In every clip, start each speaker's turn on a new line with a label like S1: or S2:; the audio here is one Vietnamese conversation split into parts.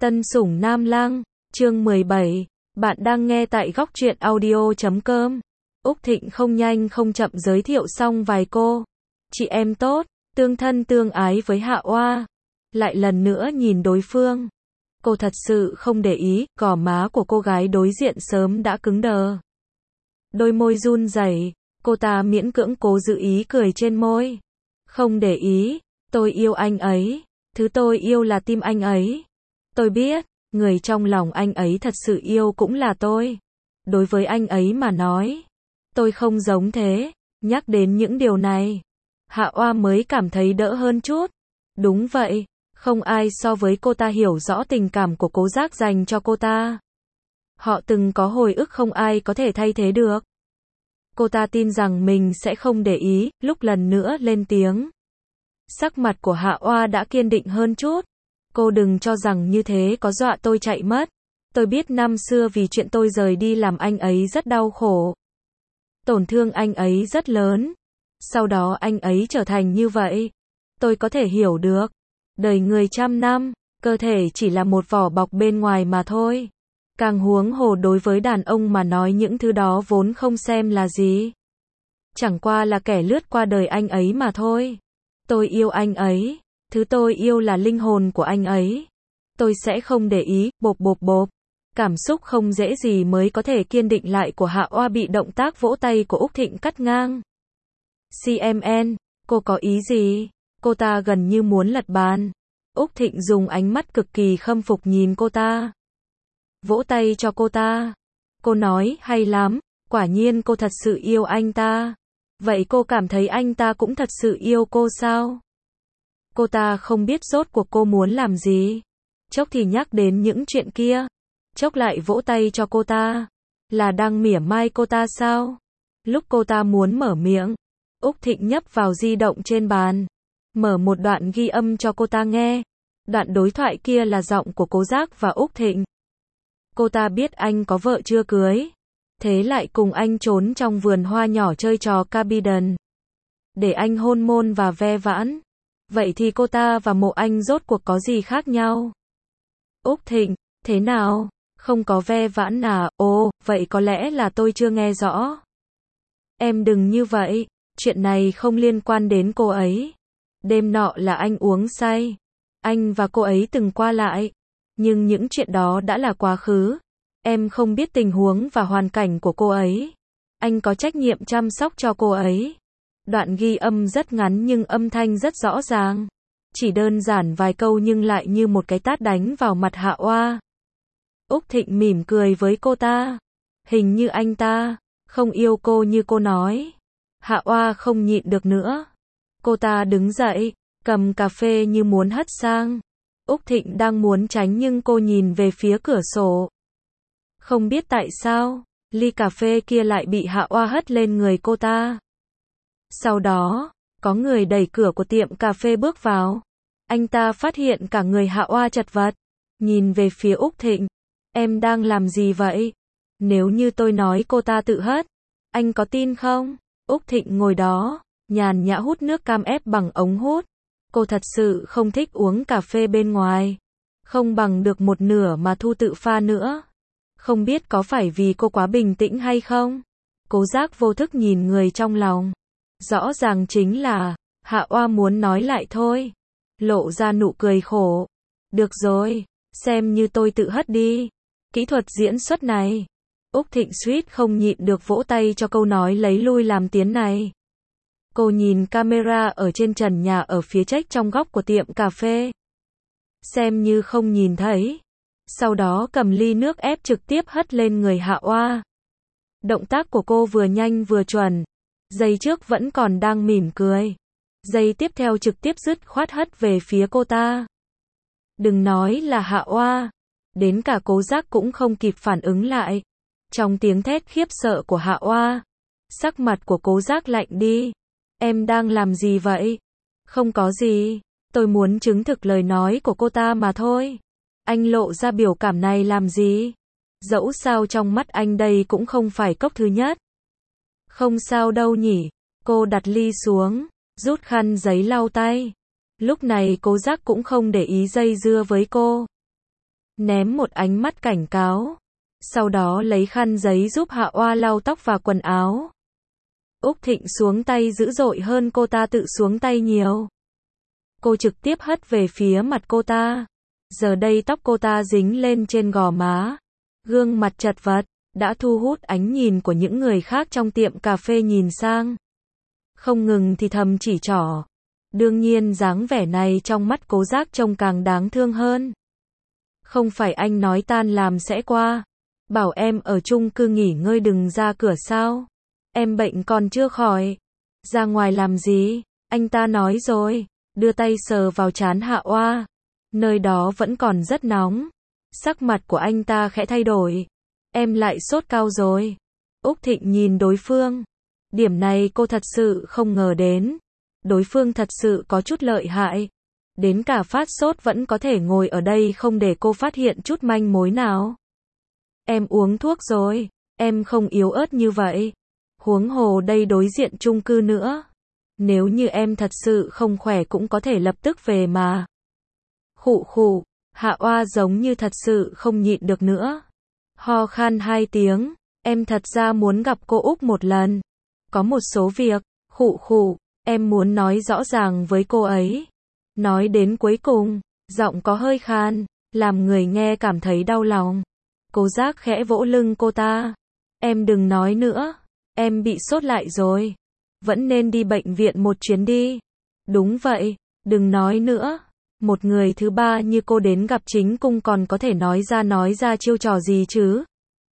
S1: Tân Sủng Nam Lang, chương 17, bạn đang nghe tại góc truyện audio.com. Úc Thịnh không nhanh không chậm giới thiệu xong vài cô chị em tốt, tương thân tương ái với Hạ Oa. Lại lần nữa nhìn đối phương. Cô thật sự không để ý, gò má của cô gái đối diện sớm đã cứng đờ. Đôi môi run rẩy, cô ta miễn cưỡng cố giữ ý cười trên môi. Không để ý, tôi yêu anh ấy, thứ tôi yêu là tim anh ấy. Tôi biết, người trong lòng anh ấy thật sự yêu cũng là tôi. Đối với anh ấy mà nói, tôi không giống thế. Nhắc đến những điều này, Hạ Oa mới cảm thấy đỡ hơn chút. Đúng vậy, không ai so với cô ta hiểu rõ tình cảm của Cố Giác dành cho cô ta. Họ từng có hồi ức không ai có thể thay thế được. Cô ta tin rằng mình sẽ không để ý, lúc lần nữa lên tiếng. Sắc mặt của Hạ Oa đã kiên định hơn chút. Cô đừng cho rằng như thế có dọa tôi chạy mất. Tôi biết năm xưa vì chuyện tôi rời đi làm anh ấy rất đau khổ. Tổn thương anh ấy rất lớn. Sau đó anh ấy trở thành như vậy. Tôi có thể hiểu được. Đời người trăm năm, cơ thể chỉ là một vỏ bọc bên ngoài mà thôi. Càng huống hồ đối với đàn ông mà nói những thứ đó vốn không xem là gì. Chẳng qua là kẻ lướt qua đời anh ấy mà thôi. Tôi yêu anh ấy. Thứ tôi yêu là linh hồn của anh ấy. Tôi sẽ không để ý, bộp bộp bộp. Cảm xúc không dễ gì mới có thể kiên định lại của Hạ Oa bị động tác vỗ tay của Úc Thịnh cắt ngang. CMN, cô có ý gì? Cô ta gần như muốn lật bàn. Úc Thịnh dùng ánh mắt cực kỳ khâm phục nhìn cô ta. Vỗ tay cho cô ta. Cô nói, hay lắm, quả nhiên cô thật sự yêu anh ta. Vậy cô cảm thấy anh ta cũng thật sự yêu cô sao? Cô ta không biết rốt cuộc cô muốn làm gì. Chốc thì nhắc đến những chuyện kia. Chốc lại vỗ tay cho cô ta. Là đang mỉa mai cô ta sao? Lúc cô ta muốn mở miệng, Úc Thịnh nhấp vào di động trên bàn. Mở một đoạn ghi âm cho cô ta nghe. Đoạn đối thoại kia là giọng của Cố Giác và Úc Thịnh. Cô ta biết anh có vợ chưa cưới. Thế lại cùng anh trốn trong vườn hoa nhỏ chơi trò Carbidon. Để anh hôn môn và ve vãn. Vậy thì cô ta và mộ anh rốt cuộc có gì khác nhau? Úc Thịnh, thế nào? Không có ve vãn à? Ồ, vậy có lẽ là tôi chưa nghe rõ. Em đừng như vậy, chuyện này không liên quan đến cô ấy. Đêm nọ là anh uống say. Anh và cô ấy từng qua lại. Nhưng những chuyện đó đã là quá khứ. Em không biết tình huống và hoàn cảnh của cô ấy. Anh có trách nhiệm chăm sóc cho cô ấy. Đoạn ghi âm rất ngắn nhưng âm thanh rất rõ ràng. Chỉ đơn giản vài câu nhưng lại như một cái tát đánh vào mặt Hạ Oa. Úc Thịnh mỉm cười với cô ta. Hình như anh ta không yêu cô như cô nói. Hạ Oa không nhịn được nữa. Cô ta đứng dậy, cầm cà phê như muốn hất sang. Úc Thịnh đang muốn tránh nhưng cô nhìn về phía cửa sổ. Không biết tại sao, ly cà phê kia lại bị Hạ Oa hất lên người cô ta. Sau đó, có người đẩy cửa của tiệm cà phê bước vào. Anh ta phát hiện cả người Hạ Oa chật vật. Nhìn về phía Úc Thịnh. Em đang làm gì vậy? Nếu như tôi nói cô ta tự hất, anh có tin không? Úc Thịnh ngồi đó, nhàn nhã hút nước cam ép bằng ống hút. Cô thật sự không thích uống cà phê bên ngoài. Không bằng được một nửa mà Thu tự pha nữa. Không biết có phải vì cô quá bình tĩnh hay không? Cố Giác vô thức nhìn người trong lòng. Rõ ràng chính là Hạ Oa muốn nói lại thôi. Lộ ra nụ cười khổ. Được rồi, xem như tôi tự hất đi. Kỹ thuật diễn xuất này. Úc Thịnh suýt không nhịn được vỗ tay cho câu nói lấy lui làm tiến này. Cô nhìn camera ở trên trần nhà ở phía trách trong góc của tiệm cà phê. Xem như không nhìn thấy. Sau đó cầm ly nước ép trực tiếp hất lên người Hạ Oa. Động tác của cô vừa nhanh vừa chuẩn. Giây trước vẫn còn đang mỉm cười. Giây tiếp theo trực tiếp dứt khoát hất về phía cô ta. Đừng nói là Hạ Oa. Đến cả Cố Giác cũng không kịp phản ứng lại. Trong tiếng thét khiếp sợ của Hạ Oa, sắc mặt của Cố Giác lạnh đi. Em đang làm gì vậy? Không có gì. Tôi muốn chứng thực lời nói của cô ta mà thôi. Anh lộ ra biểu cảm này làm gì? Dẫu sao trong mắt anh đây cũng không phải cốc thứ nhất. Không sao đâu nhỉ. Cô đặt ly xuống, rút khăn giấy lau tay. Lúc này Cố Giác cũng không để ý dây dưa với cô. ném một ánh mắt cảnh cáo. Sau đó lấy khăn giấy giúp Hạ Oa lau tóc và quần áo. Úc Thịnh xuống tay dữ dội hơn cô ta tự xuống tay nhiều. Cô trực tiếp hất về phía mặt cô ta. Giờ đây tóc cô ta dính lên trên gò má. Gương mặt chật vật, đã thu hút ánh nhìn của những người khác trong tiệm cà phê nhìn sang. Không ngừng thì thầm chỉ trỏ. Đương nhiên dáng vẻ này trong mắt Cố Giác trông càng đáng thương hơn. Không phải anh nói tan làm sẽ qua. Bảo em ở chung cư nghỉ ngơi đừng ra cửa sao? Em bệnh còn chưa khỏi. Ra ngoài làm gì? Anh ta nói rồi. Đưa tay sờ vào trán Hạ Oa. Nơi đó vẫn còn rất nóng. Sắc mặt của anh ta khẽ thay đổi. Em lại sốt cao rồi. Úc Thịnh nhìn đối phương. Điểm này cô thật sự không ngờ đến. Đối phương thật sự có chút lợi hại. Đến cả phát sốt vẫn có thể ngồi ở đây không để cô phát hiện chút manh mối nào. Em uống thuốc rồi. Em không yếu ớt như vậy. Huống hồ đây đối diện chung cư nữa. Nếu như em thật sự không khỏe cũng có thể lập tức về mà. Khụ khụ. Hạ Oa giống như thật sự không nhịn được nữa. Ho khan 2 tiếng. Em thật ra muốn gặp cô Úc một lần. Có một số việc. Khụ khụ. Em muốn nói rõ ràng với cô ấy. Nói đến cuối cùng, giọng có hơi khan, làm người nghe cảm thấy đau lòng. Cố Giác khẽ vỗ lưng cô ta. Em đừng nói nữa. Em bị sốt lại rồi. Vẫn nên đi bệnh viện một chuyến đi. Đúng vậy, đừng nói nữa. Một người thứ ba như cô đến gặp chính cung còn có thể nói ra chiêu trò gì chứ?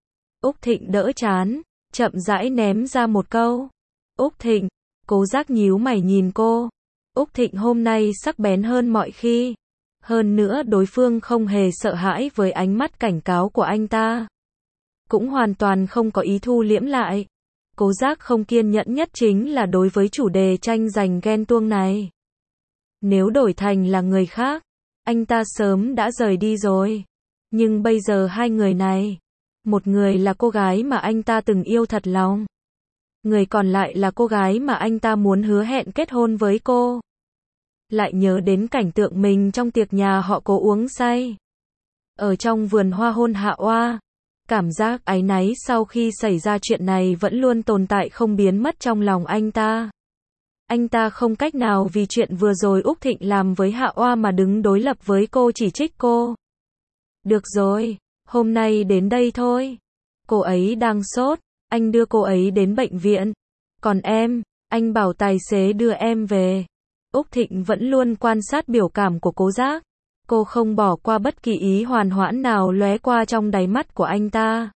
S1: Úc Thịnh đỡ chán, chậm rãi ném ra một câu. Úc Thịnh. Cố Giác nhíu mày nhìn cô. Úc Thịnh hôm nay sắc bén hơn mọi khi. Hơn nữa đối phương không hề sợ hãi với ánh mắt cảnh cáo của anh ta. Cũng hoàn toàn không có ý thu liễm lại. Cố Giác không kiên nhẫn nhất chính là đối với chủ đề tranh giành ghen tuông này. Nếu đổi thành là người khác, anh ta sớm đã rời đi rồi. Nhưng bây giờ hai người này, một người là cô gái mà anh ta từng yêu thật lòng. Người còn lại là cô gái mà anh ta muốn hứa hẹn kết hôn với cô. Lại nhớ đến cảnh tượng mình trong tiệc nhà họ Cố uống say. Ở trong vườn hoa hôn Hạ Oa. Cảm giác áy náy sau khi xảy ra chuyện này vẫn luôn tồn tại không biến mất trong lòng anh ta. Anh ta không cách nào vì chuyện vừa rồi Úc Thịnh làm với Hạ Oa mà đứng đối lập với cô chỉ trích cô. Được rồi, hôm nay đến đây thôi. Cô ấy đang sốt, anh đưa cô ấy đến bệnh viện. Còn em, anh bảo tài xế đưa em về. Úc Thịnh vẫn luôn quan sát biểu cảm của Cố Giác. Cô không bỏ qua bất kỳ ý hoàn hoãn nào lóe qua trong đáy mắt của anh ta.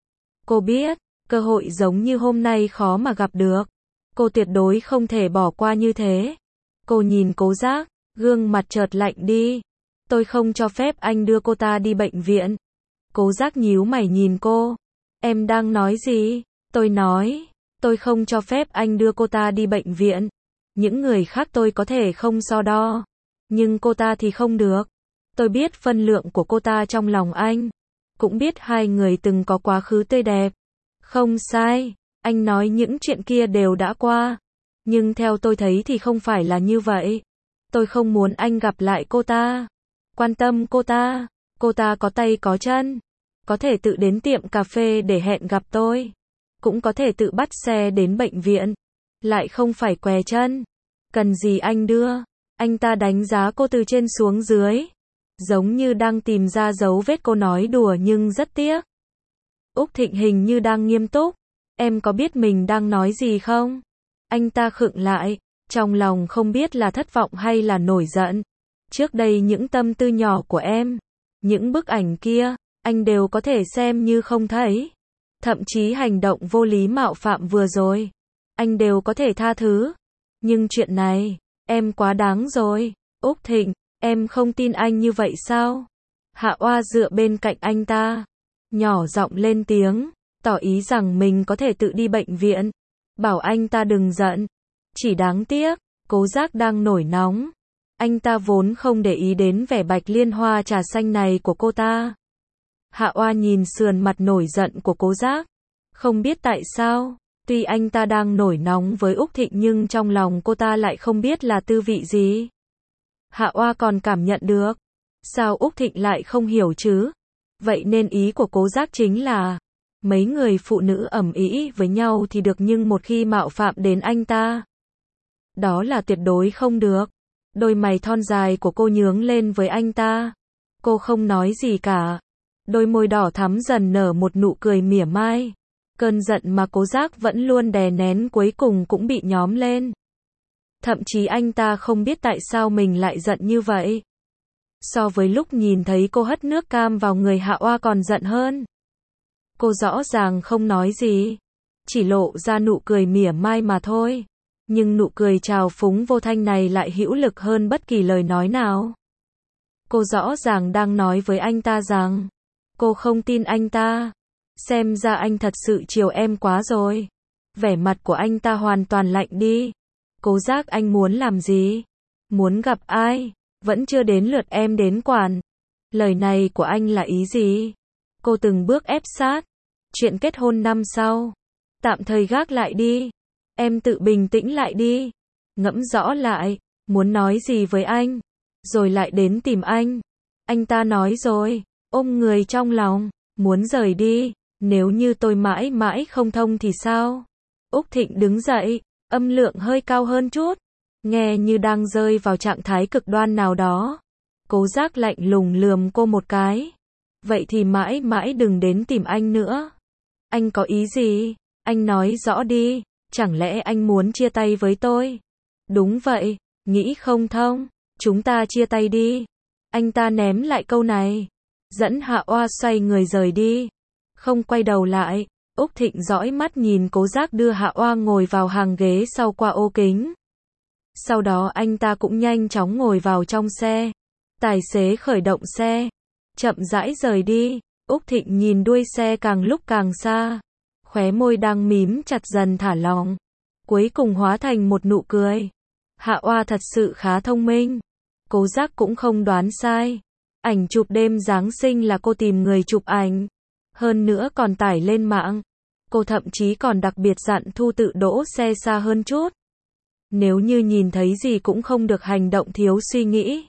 S1: Cô biết, cơ hội giống như hôm nay khó mà gặp được. Cô tuyệt đối không thể bỏ qua như thế. Cô nhìn Cố Giác, gương mặt chợt lạnh đi. Tôi không cho phép anh đưa cô ta đi bệnh viện. Cố Giác nhíu mày nhìn cô. Em đang nói gì? Tôi nói, tôi không cho phép anh đưa cô ta đi bệnh viện. Những người khác tôi có thể không so đo. Nhưng cô ta thì không được. Tôi biết phân lượng của cô ta trong lòng anh. Cũng biết hai người từng có quá khứ tươi đẹp. Không sai, anh nói những chuyện kia đều đã qua. Nhưng theo tôi thấy thì không phải là như vậy. Tôi không muốn anh gặp lại cô ta. Quan tâm cô ta. Cô ta có tay có chân. Có thể tự đến tiệm cà phê để hẹn gặp tôi. Cũng có thể tự bắt xe đến bệnh viện. Lại không phải què chân. Cần gì anh đưa. Anh ta đánh giá cô từ trên xuống dưới. Giống như đang tìm ra dấu vết cô nói đùa nhưng rất tiếc. Úc Thịnh hình như đang nghiêm túc. Em có biết mình đang nói gì không? Anh ta khựng lại. Trong lòng không biết là thất vọng hay là nổi giận. Trước đây những tâm tư nhỏ của em. Những bức ảnh kia. Anh đều có thể xem như không thấy. Thậm chí hành động vô lý mạo phạm vừa rồi. Anh đều có thể tha thứ. Nhưng chuyện này. Em quá đáng rồi. Úc Thịnh. Em không tin anh như vậy sao? Hạ Oa dựa bên cạnh anh ta. Nhỏ giọng lên tiếng. Tỏ ý rằng mình có thể tự đi bệnh viện. Bảo anh ta đừng giận. Chỉ đáng tiếc. Cố Giác đang nổi nóng. Anh ta vốn không để ý đến vẻ bạch liên hoa trà xanh này của cô ta. Hạ Oa nhìn sườn mặt nổi giận của Cố Giác. Không biết tại sao. Tuy anh ta đang nổi nóng với Úc Thịnh nhưng trong lòng cô ta lại không biết là tư vị gì. Hạ Oa còn cảm nhận được. Sao Úc Thịnh lại không hiểu chứ? Vậy nên ý của Cố Giác chính là, mấy người phụ nữ ầm ĩ với nhau thì được nhưng một khi mạo phạm đến anh ta, đó là tuyệt đối không được. Đôi mày thon dài của cô nhướng lên với anh ta. Cô không nói gì cả. Đôi môi đỏ thắm dần nở một nụ cười mỉa mai. Cơn giận mà Cố Giác vẫn luôn đè nén cuối cùng cũng bị nhóm lên. Thậm chí anh ta không biết tại sao mình lại giận như vậy. So với lúc nhìn thấy cô hất nước cam vào người Hạ Oa còn giận hơn. Cô rõ ràng không nói gì, chỉ lộ ra nụ cười mỉa mai mà thôi. Nhưng nụ cười trào phúng vô thanh này lại hữu lực hơn bất kỳ lời nói nào. Cô rõ ràng đang nói với anh ta rằng, cô không tin anh ta. Xem ra anh thật sự chiều em quá rồi. Vẻ mặt của anh ta hoàn toàn lạnh đi. Cố Giác, anh muốn làm gì? Muốn gặp ai? Vẫn chưa đến lượt em đến quản. Lời này của anh là ý gì? Cô từng bước ép sát. Chuyện kết hôn năm sau, tạm thời gác lại đi. Em tự bình tĩnh lại đi. Ngẫm rõ lại, muốn nói gì với anh, rồi lại đến tìm anh. Anh ta nói rồi, ôm người trong lòng, muốn rời đi. Nếu như tôi mãi mãi không thông thì sao? Úc Thịnh đứng dậy, âm lượng hơi cao hơn chút, nghe như đang rơi vào trạng thái cực đoan nào đó. Cố Giác lạnh lùng lườm cô một cái. Vậy thì mãi mãi đừng đến tìm anh nữa. Anh có ý gì? Anh nói rõ đi. Chẳng lẽ anh muốn chia tay với tôi? Đúng vậy, nghĩ không thông, chúng ta chia tay đi. Anh ta ném lại câu này, dẫn Hạ Oa xoay người rời đi, không quay đầu lại. Úc Thịnh dõi mắt nhìn Cố Giác đưa Hạ Oa ngồi vào hàng ghế sau qua ô kính. Sau đó anh ta cũng nhanh chóng ngồi vào trong xe. Tài xế khởi động xe, chậm rãi rời đi. Úc Thịnh nhìn đuôi xe càng lúc càng xa, khóe môi đang mím chặt dần thả lỏng, cuối cùng hóa thành một nụ cười. Hạ Oa thật sự khá thông minh. Cố Giác cũng không đoán sai. Ảnh chụp đêm Giáng sinh là cô tìm người chụp ảnh, hơn nữa còn tải lên mạng. Cô thậm chí còn đặc biệt dặn Thu Tự đỗ xe xa hơn chút. Nếu như nhìn thấy gì cũng không được hành động thiếu suy nghĩ.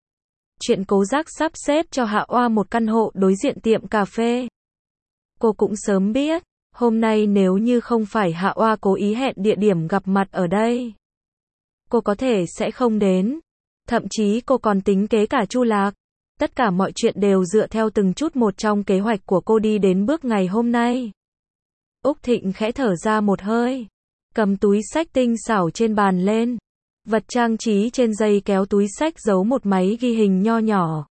S1: Chuyện Cố Giác sắp xếp cho Hạ Oa một căn hộ đối diện tiệm cà phê, cô cũng sớm biết. Hôm nay nếu như không phải Hạ Oa cố ý hẹn địa điểm gặp mặt ở đây, cô có thể sẽ không đến. Thậm chí cô còn tính kế cả Chu Lạc. Tất cả mọi chuyện đều dựa theo từng chút một trong kế hoạch của cô đi đến bước ngày hôm nay. Úc Thịnh khẽ thở ra một hơi, cầm túi xách tinh xảo trên bàn lên. Vật trang trí trên dây kéo túi xách giấu một máy ghi hình nho nhỏ.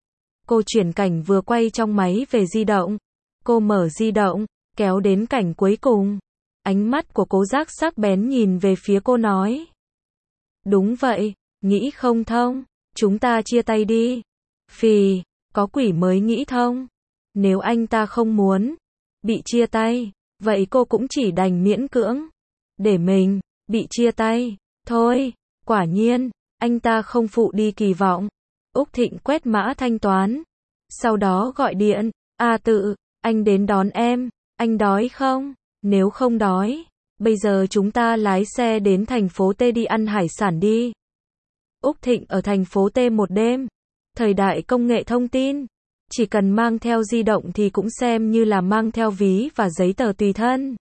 S1: Cô chuyển cảnh vừa quay trong máy về di động. Cô mở di động, kéo đến cảnh cuối cùng. Ánh mắt của Cố Giác sắc bén nhìn về phía cô nói. Đúng vậy, nghĩ không thông, chúng ta chia tay đi. Phì, có quỷ mới nghĩ thông. Nếu anh ta không muốn bị chia tay, vậy cô cũng chỉ đành miễn cưỡng để mình bị chia tay thôi. Quả nhiên, anh ta không phụ đi kỳ vọng. Úc Thịnh quét mã thanh toán, sau đó gọi điện. Tự, anh đến đón em. Anh đói không? Nếu không đói, bây giờ chúng ta lái xe đến thành phố T đi ăn hải sản đi. Úc Thịnh ở thành phố T một đêm. Thời đại công nghệ thông tin, chỉ cần mang theo di động thì cũng xem như là mang theo ví và giấy tờ tùy thân.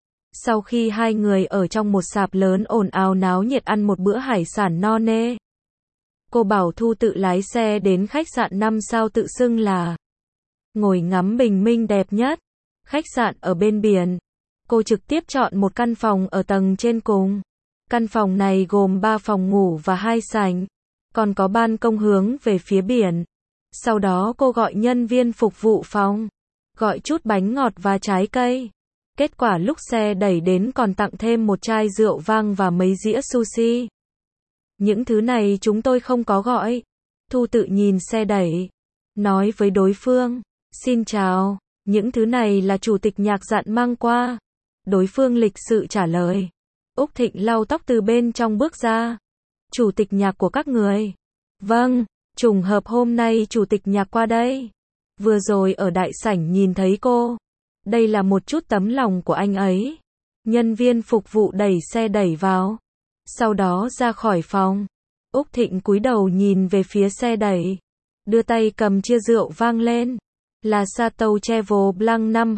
S1: Sau khi hai người ở trong một sạp lớn ồn ào náo nhiệt ăn một bữa hải sản no nê, cô bảo Thu Tự lái xe đến khách sạn 5 sao tự xưng là ngồi ngắm bình minh đẹp nhất. Khách sạn ở bên biển. Cô trực tiếp chọn một căn phòng ở tầng trên cùng. Căn phòng này gồm 3 phòng ngủ và 2 sảnh, còn có ban công hướng về phía biển. Sau đó cô gọi nhân viên phục vụ phòng, gọi chút bánh ngọt và trái cây. Kết quả lúc xe đẩy đến còn tặng thêm một chai rượu vang và mấy dĩa sushi. Những thứ này chúng tôi không có gọi. Thu Tự nhìn xe đẩy, nói với đối phương. Xin chào, những thứ này là chủ tịch Nhạc dặn mang qua. Đối phương lịch sự trả lời. Úc Thịnh lau tóc từ bên trong bước ra. Chủ tịch Nhạc của các người? Vâng, trùng hợp hôm nay chủ tịch Nhạc qua đây. Vừa rồi ở đại sảnh nhìn thấy cô. Đây là một chút tấm lòng của anh ấy. Nhân viên phục vụ đẩy xe đẩy vào, sau đó ra khỏi phòng. Úc Thịnh cúi đầu nhìn về phía xe đẩy. đưa tay cầm chia rượu vang lên. Là Chateau Cheval Blanc năm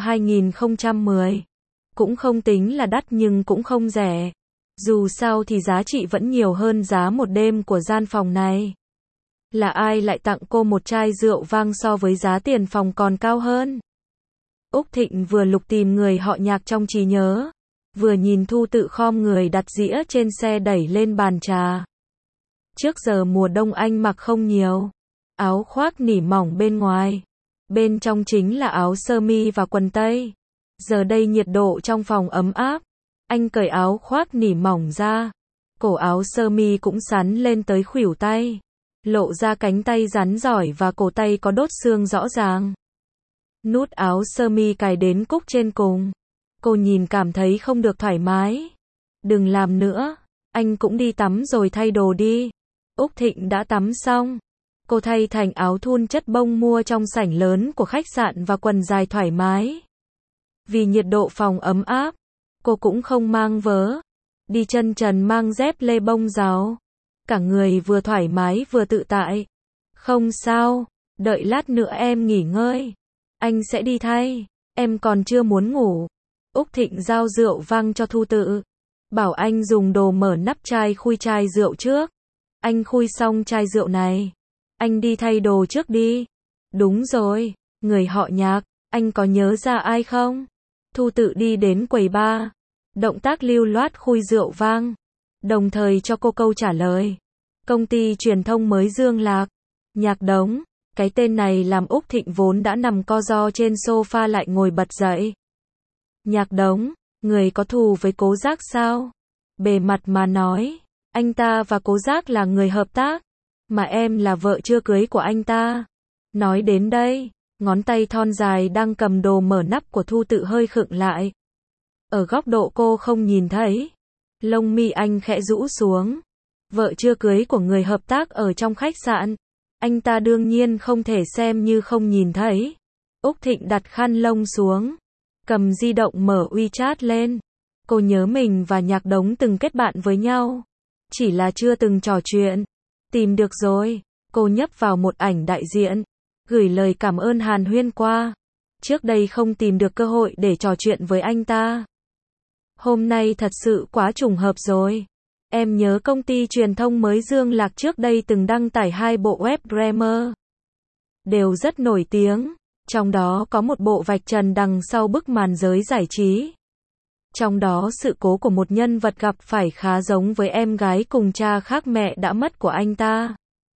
S1: 2010. Cũng không tính là đắt nhưng cũng không rẻ. Dù sao thì giá trị vẫn nhiều hơn giá một đêm của gian phòng này. Là ai lại tặng cô một chai rượu vang so với giá tiền phòng còn cao hơn? Úc Thịnh vừa lục tìm người họ Nhạc trong trí nhớ, vừa nhìn Thu Tự khom người đặt dĩa trên xe đẩy lên bàn trà. Trước giờ mùa đông anh mặc không nhiều, áo khoác nỉ mỏng bên ngoài, bên trong chính là áo sơ mi và quần tây. Giờ đây nhiệt độ trong phòng ấm áp, anh cởi áo khoác nỉ mỏng ra, cổ áo sơ mi cũng xắn lên tới khuỷu tay, lộ ra cánh tay rắn giỏi và cổ tay có đốt xương rõ ràng. Nút áo sơ mi cài đến cúc trên cùng. Cô nhìn cảm thấy không được thoải mái. Đừng làm nữa, anh cũng đi tắm rồi thay đồ đi. Úc Thịnh đã tắm xong. Cô thay thành áo thun chất bông mua trong sảnh lớn của khách sạn và quần dài thoải mái. Vì nhiệt độ phòng ấm áp, cô cũng không mang vớ. Đi chân trần mang dép lê bông ráo. Cả người vừa thoải mái vừa tự tại. Không sao, đợi lát nữa em nghỉ ngơi. Anh sẽ đi thay, em còn chưa muốn ngủ. Úc Thịnh giao rượu vang cho Thu Tự. Bảo anh dùng đồ mở nắp chai khui chai rượu trước. Anh khui xong chai rượu này. Anh đi thay đồ trước đi. Đúng rồi, người họ Nhạc, anh có nhớ ra ai không? Thu Tự đi đến quầy bar. Động tác lưu loát khui rượu vang. Đồng thời cho cô câu trả lời. Công ty truyền thông mới Dương Lạc. Nhạc Đống. Cái tên này làm Úc Thịnh vốn đã nằm co ro trên sofa lại ngồi bật dậy. Nhạc Đống, người có thù với Cố Giác sao? Bề mặt mà nói, anh ta và Cố Giác là người hợp tác, mà em là vợ chưa cưới của anh ta. Nói đến đây, ngón tay thon dài đang cầm đồ mở nắp của Thu Tự hơi khựng lại. Ở góc độ cô không nhìn thấy, lông mi anh khẽ rũ xuống. Vợ chưa cưới của người hợp tác ở trong khách sạn. Anh ta đương nhiên không thể xem như không nhìn thấy. Úc Thịnh đặt khăn lông xuống, cầm di động mở WeChat lên. Cô nhớ mình và Nhạc Đống từng kết bạn với nhau, chỉ là chưa từng trò chuyện. Tìm được rồi, cô nhấp vào một ảnh đại diện, gửi lời cảm ơn hàn huyên qua. Trước đây không tìm được cơ hội để trò chuyện với anh ta. Hôm nay thật sự quá trùng hợp rồi. Em nhớ công ty truyền thông mới Dương Lạc trước đây từng đăng tải 2 bộ web drama. Đều rất nổi tiếng. Trong đó có một bộ vạch trần đằng sau bức màn giới giải trí. Trong đó sự cố của một nhân vật gặp phải khá giống với em gái cùng cha khác mẹ đã mất của anh ta.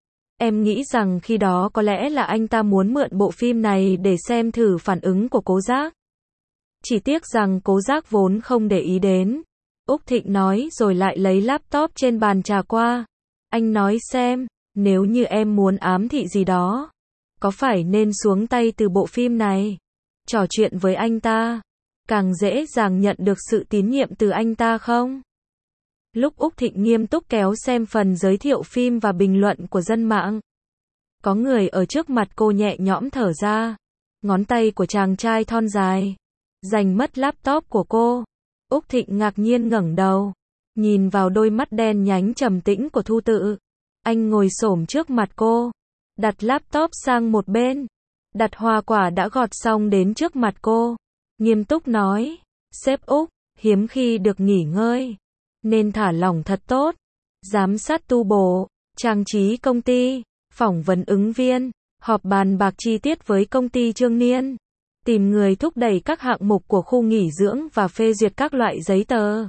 S1: Em nghĩ rằng khi đó có lẽ là anh ta muốn mượn bộ phim này để xem thử phản ứng của Cố Giác. Chỉ tiếc rằng Cố Giác vốn không để ý đến. Úc Thịnh nói rồi lại lấy laptop trên bàn trà qua. Anh nói xem, nếu như em muốn ám thị gì đó, có phải nên xuống tay từ bộ phim này? Trò chuyện với anh ta, càng dễ dàng nhận được sự tín nhiệm từ anh ta không? Lúc Úc Thịnh nghiêm túc kéo xem phần giới thiệu phim và bình luận của dân mạng, có người ở trước mặt cô nhẹ nhõm thở ra. Ngón tay của chàng trai thon dài giành mất laptop của cô. Úc Thịnh ngạc nhiên ngẩng đầu, nhìn vào đôi mắt đen nhánh trầm tĩnh của Thu Tự. Anh ngồi xổm trước mặt cô, đặt laptop sang một bên, đặt hoa quả đã gọt xong đến trước mặt cô, nghiêm túc nói, sếp Úc, hiếm khi được nghỉ ngơi, nên thả lỏng thật tốt, giám sát tu bổ, trang trí công ty, phỏng vấn ứng viên, họp bàn bạc chi tiết với công ty Trương Niên, tìm người thúc đẩy các hạng mục của khu nghỉ dưỡng và phê duyệt các loại giấy tờ,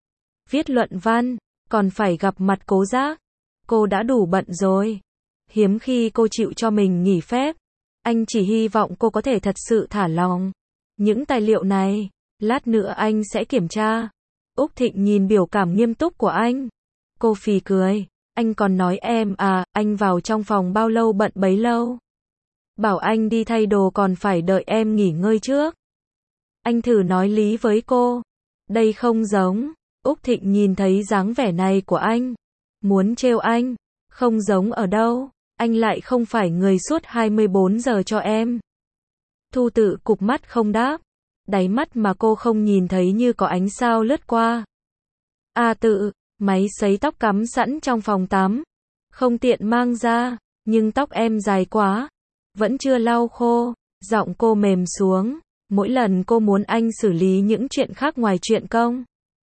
S1: viết luận văn, còn phải gặp mặt Cố Giác. Cô đã đủ bận rồi. Hiếm khi cô chịu cho mình nghỉ phép. Anh chỉ hy vọng cô có thể thật sự thả lỏng. Những tài liệu này, lát nữa anh sẽ kiểm tra. Úc Thịnh nhìn biểu cảm nghiêm túc của anh. Cô phì cười. Anh còn nói em à, anh vào trong phòng bao lâu bận bấy lâu. Bảo anh đi thay đồ còn phải đợi em nghỉ ngơi trước. Anh thử nói lý với cô. Đây không giống. Úc Thịnh nhìn thấy dáng vẻ này của anh. Muốn trêu anh. Không giống ở đâu. Anh lại không phải người suốt 24 giờ cho em. Thu Tự cụp mắt không đáp. Đáy mắt mà cô không nhìn thấy như có ánh sao lướt qua. Tự, máy sấy tóc cắm sẵn trong phòng tắm. Không tiện mang ra, nhưng tóc em dài quá, vẫn chưa lau khô. Giọng cô mềm xuống, mỗi lần cô muốn anh xử lý những chuyện khác ngoài chuyện công,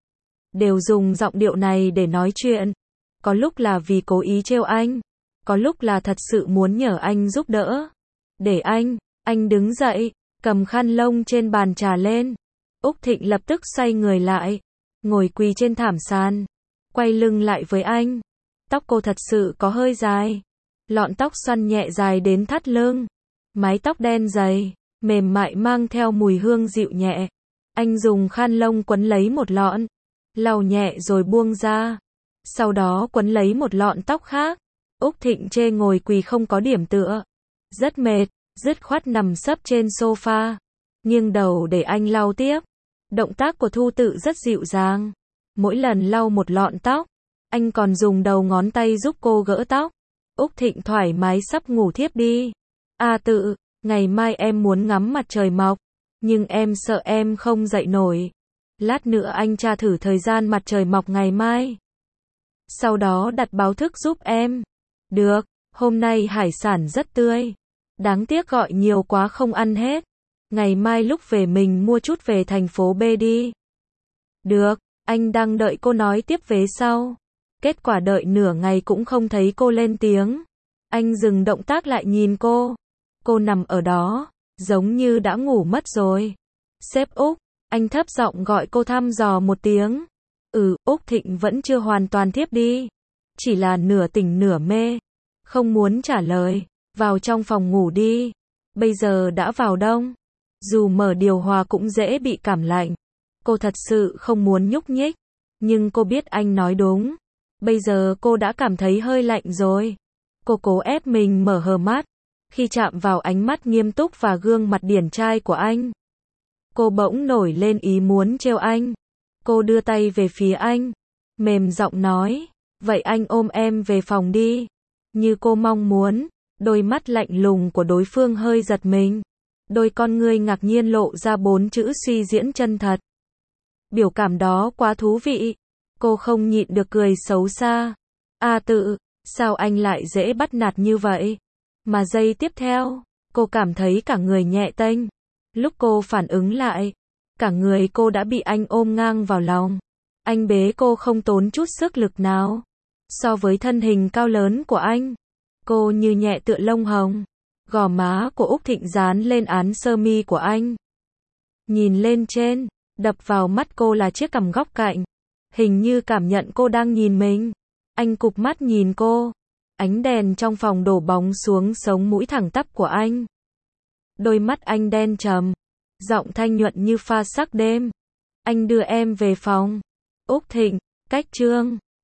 S1: đều dùng giọng điệu này để nói chuyện. Có lúc là vì cố ý trêu anh, có lúc là thật sự muốn nhờ anh giúp đỡ. Để anh đứng dậy, cầm khăn lông trên bàn trà lên. Úc Thịnh lập tức xoay người lại, ngồi quỳ trên thảm sàn, quay lưng lại với anh. Tóc cô thật sự có hơi dài, lọn tóc xoăn nhẹ dài đến thắt lưng, mái tóc đen dày, mềm mại mang theo mùi hương dịu nhẹ. Anh dùng khăn lông quấn lấy một lọn, lau nhẹ rồi buông ra, sau đó quấn lấy một lọn tóc khác. Úc Thịnh chê ngồi quỳ không có điểm tựa, rất mệt, dứt khoát nằm sấp trên sofa, nghiêng đầu để anh lau tiếp. Động tác của Thu Tự rất dịu dàng, mỗi lần lau một lọn tóc, anh còn dùng đầu ngón tay giúp cô gỡ tóc. Úc Thịnh thoải mái sắp ngủ thiếp đi. Tự, ngày mai em muốn ngắm mặt trời mọc, nhưng em sợ em không dậy nổi. Lát nữa anh tra thử thời gian mặt trời mọc ngày mai, sau đó đặt báo thức giúp em. Được, hôm nay hải sản rất tươi, đáng tiếc gọi nhiều quá không ăn hết. Ngày mai lúc về mình mua chút về thành phố B đi. Được, anh đang đợi cô nói tiếp vế sau. Kết quả đợi nửa ngày cũng không thấy cô lên tiếng. Anh dừng động tác lại nhìn cô. Cô nằm ở đó, giống như đã ngủ mất rồi. Sếp Úc, anh thấp giọng gọi cô thăm dò một tiếng. Úc Thịnh vẫn chưa hoàn toàn thiếp đi, chỉ là nửa tỉnh nửa mê, không muốn trả lời. Vào trong phòng ngủ đi, bây giờ đã vào đông, dù mở điều hòa cũng dễ bị cảm lạnh. Cô thật sự không muốn nhúc nhích, nhưng cô biết anh nói đúng. Bây giờ cô đã cảm thấy hơi lạnh rồi. Cô cố ép mình mở hờ mắt, khi chạm vào ánh mắt nghiêm túc và gương mặt điển trai của anh, cô bỗng nổi lên ý muốn trêu anh. Cô đưa tay về phía anh, mềm giọng nói, vậy anh ôm em về phòng đi. Như cô mong muốn, đôi mắt lạnh lùng của đối phương hơi giật mình. Đôi con ngươi ngạc nhiên lộ ra 4 chữ suy diễn chân thật. Biểu cảm đó quá thú vị. Cô không nhịn được cười xấu xa. Tự, sao anh lại dễ bắt nạt như vậy? Mà giây tiếp theo, cô cảm thấy cả người nhẹ tênh. Lúc cô phản ứng lại, cả người cô đã bị anh ôm ngang vào lòng. Anh bế cô không tốn chút sức lực nào. So với thân hình cao lớn của anh, cô như nhẹ tựa lông hồng. Gò má của Úc Thịnh dán lên áo sơ mi của anh. Nhìn lên trên, đập vào mắt cô là chiếc cằm góc cạnh. Hình như cảm nhận cô đang nhìn mình. Anh cụp mắt nhìn cô. Ánh đèn trong phòng đổ bóng xuống sống mũi thẳng tắp của anh. Đôi mắt anh đen trầm, giọng thanh nhuận như pha sắc đêm. Anh đưa em về phòng. Úc Thịnh, cách chương